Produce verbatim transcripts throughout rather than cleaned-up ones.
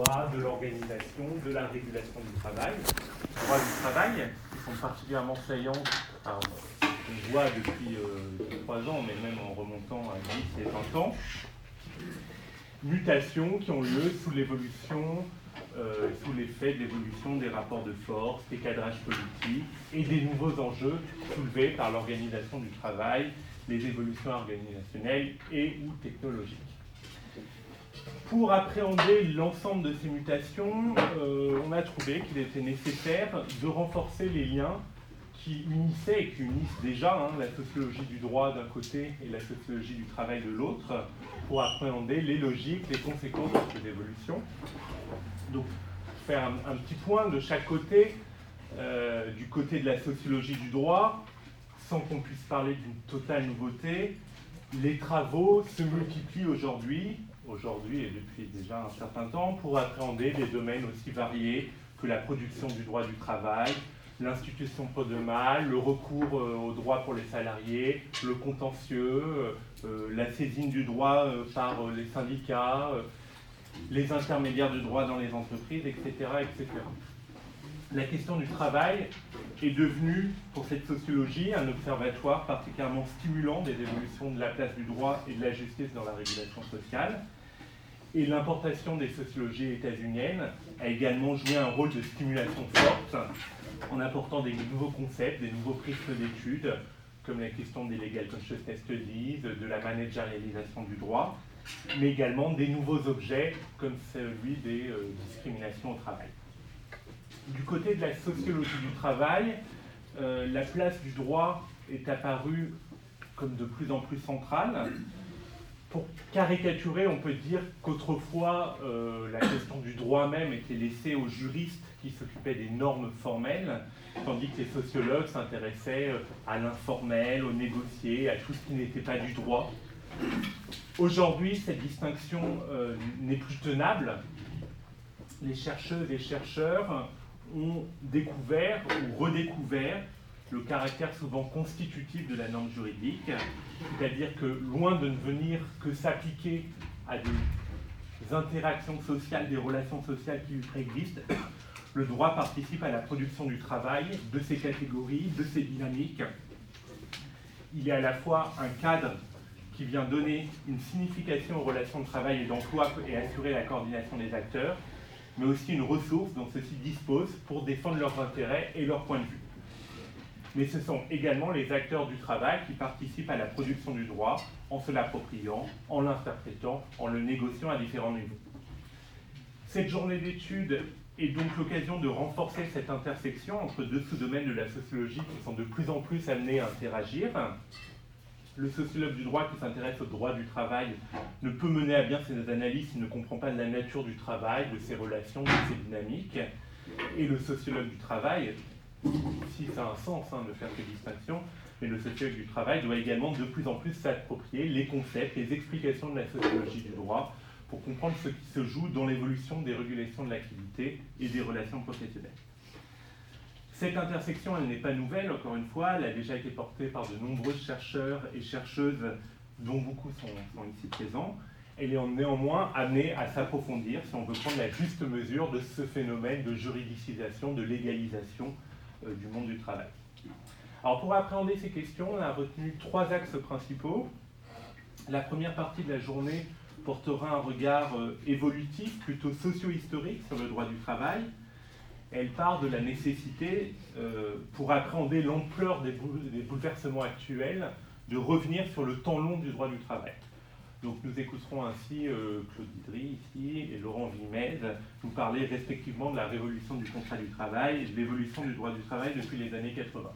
droit, de l'organisation, de la régulation du travail. Les droits du travail, qui sont particulièrement saillants, alors, on voit depuis euh, trois ans, mais même en remontant à dix et vingt ans, mutations qui ont lieu sous l'évolution, euh, sous l'effet de l'évolution des rapports de force, des cadrages politiques et des nouveaux enjeux soulevés par l'organisation du travail, les évolutions organisationnelles et ou technologiques. Pour appréhender l'ensemble de ces mutations, euh, on a trouvé qu'il était nécessaire de renforcer les liens qui unissaient et qui unissent déjà hein, la sociologie du droit d'un côté et la sociologie du travail de l'autre, pour appréhender les logiques, les conséquences de ces évolutions. Donc, faire un, un petit point de chaque côté, euh, du côté de la sociologie du droit, sans qu'on puisse parler d'une totale nouveauté, les travaux se multiplient aujourd'hui, aujourd'hui et depuis déjà un certain temps, pour appréhender des domaines aussi variés que la production du droit du travail, l'institution prud'homale, le recours euh, au droit pour les salariés, le contentieux, euh, la saisine du droit euh, par euh, les syndicats, euh, les intermédiaires du droit dans les entreprises, et cetera, et cetera. La question du travail est devenue, pour cette sociologie, un observatoire particulièrement stimulant des évolutions de la place du droit et de la justice dans la régulation sociale. Et l'importation des sociologies états-uniennes a également joué un rôle de stimulation forte en apportant des nouveaux concepts, des nouveaux prismes d'études, comme la question des legal consciousness studies, de la managérialisation du droit, mais également des nouveaux objets, comme celui des euh, discriminations au travail. Du côté de la sociologie du travail, euh, la place du droit est apparue comme de plus en plus centrale. Pour caricaturer, on peut dire qu'autrefois, euh, la question du droit même était laissée aux juristes qui s'occupaient des normes formelles, tandis que les sociologues s'intéressaient à l'informel, au négocié, à tout ce qui n'était pas du droit. Aujourd'hui, cette distinction euh, n'est plus tenable. Les chercheuses et chercheurs ont découvert ou redécouvert le caractère souvent constitutif de la norme juridique, c'est-à-dire que loin de ne venir que s'appliquer à des interactions sociales, des relations sociales qui lui préexistent, le droit participe à la production du travail, de ses catégories, de ses dynamiques. Il est à la fois un cadre qui vient donner une signification aux relations de travail et d'emploi et assurer la coordination des acteurs, mais aussi une ressource dont ceux-ci disposent pour défendre leurs intérêts et leurs points de vue. Mais ce sont également les acteurs du travail qui participent à la production du droit en se l'appropriant, en l'interprétant, en le négociant à différents niveaux. Cette journée d'études est donc l'occasion de renforcer cette intersection entre deux sous-domaines de la sociologie qui sont de plus en plus amenés à interagir. Le sociologue du droit qui s'intéresse au droit du travail ne peut mener à bien ses analyses s'il ne comprend pas de la nature du travail, de ses relations, de ses dynamiques. Et le sociologue du travail, si ça a un sens hein, de faire ces distinctions, mais le sociologue du travail doit également de plus en plus s'approprier les concepts, les explications de la sociologie du droit pour comprendre ce qui se joue dans l'évolution des régulations de l'activité et des relations professionnelles. Cette intersection, elle n'est pas nouvelle, encore une fois, elle a déjà été portée par de nombreux chercheurs et chercheuses, dont beaucoup sont, sont ici présents. Elle est néanmoins amenée à s'approfondir si on veut prendre la juste mesure de ce phénomène de juridicisation, de légalisation euh, du monde du travail. Alors pour appréhender ces questions, on a retenu trois axes principaux. La première partie de la journée portera un regard euh, évolutif, plutôt socio-historique sur le droit du travail. Elle part de la nécessité, euh, pour appréhender l'ampleur des, bou des bouleversements actuels, de revenir sur le temps long du droit du travail. Donc nous écouterons ainsi euh, Claude Didry ici et Laurent Vimez nous parler respectivement de la révolution du contrat du travail et de l'évolution du droit du travail depuis les années quatre-vingts.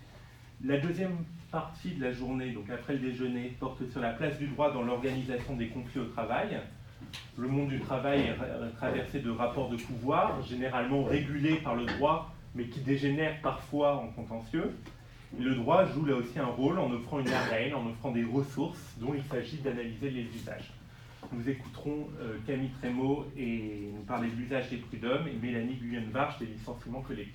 La deuxième partie de la journée, donc après le déjeuner, porte sur la place du droit dans l'organisation des conflits au travail. Le monde du travail est traversé de rapports de pouvoir, généralement régulés par le droit, mais qui dégénèrent parfois en contentieux. Et le droit joue là aussi un rôle en offrant une arène, en offrant des ressources dont il s'agit d'analyser les usages. Nous écouterons euh, Camille Trémaud et nous parler de l'usage des prud'hommes et Mélanie Guyen-Varche des licenciements collectifs.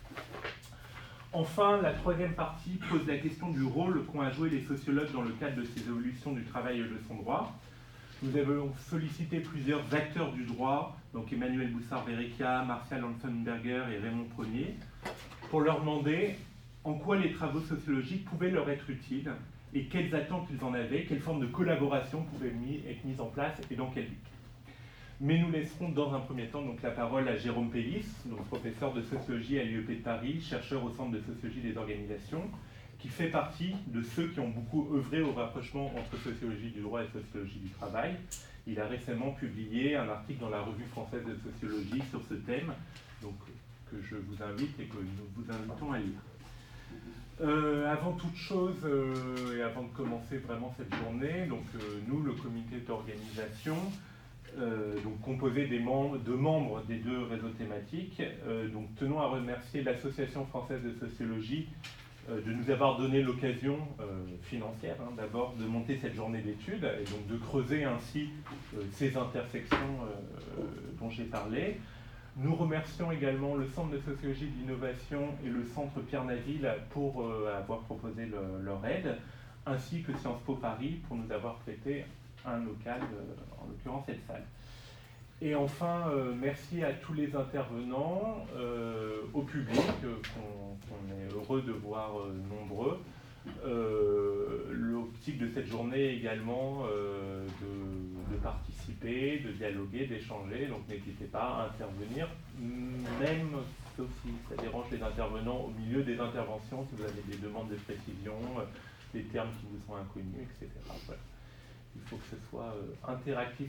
Enfin, la troisième partie pose la question du rôle qu'ont à jouer les sociologues dans le cadre de ces évolutions du travail et de son droit. Nous avons sollicité plusieurs acteurs du droit, donc Emmanuel Boussard-Verrecchia, Martial Hansenberger et Raymond Prenier, pour leur demander en quoi les travaux sociologiques pouvaient leur être utiles et quelles attentes ils en avaient, quelles formes de collaboration pouvaient être mises en place et dans quel but. Mais nous laisserons dans un premier temps donc, la parole à Jérôme Pellis, donc professeur de sociologie à l'I E P de Paris, chercheur au Centre de sociologie des organisations, qui fait partie de ceux qui ont beaucoup œuvré au rapprochement entre sociologie du droit et sociologie du travail. Il a récemment publié un article dans la Revue française de sociologie sur ce thème, donc, que je vous invite et que nous vous invitons à lire. Euh, avant toute chose, euh, et avant de commencer vraiment cette journée, donc, euh, nous, le comité d'organisation, euh, donc, composé des membres, de membres des deux réseaux thématiques, euh, donc, tenons à remercier l'Association française de sociologie de nous avoir donné l'occasion euh, financière, hein, d'abord, de monter cette journée d'études et donc de creuser ainsi euh, ces intersections euh, dont j'ai parlé. Nous remercions également le Centre de sociologie de l'innovation et le Centre Pierre Naville pour euh, avoir proposé le, leur aide, ainsi que Sciences Po Paris pour nous avoir prêté un local, euh, en l'occurrence cette salle. Et enfin, euh, merci à tous les intervenants, euh, au public, euh, qu'on qu'on est heureux de voir euh, nombreux. Euh, L'optique de cette journée également euh, de, de participer, de dialoguer, d'échanger, donc n'hésitez pas à intervenir, même sauf si ça dérange les intervenants au milieu des interventions, si vous avez des demandes de précision, euh, des termes qui vous sont inconnus, et cetera. Voilà. Il faut que ce soit euh, interactif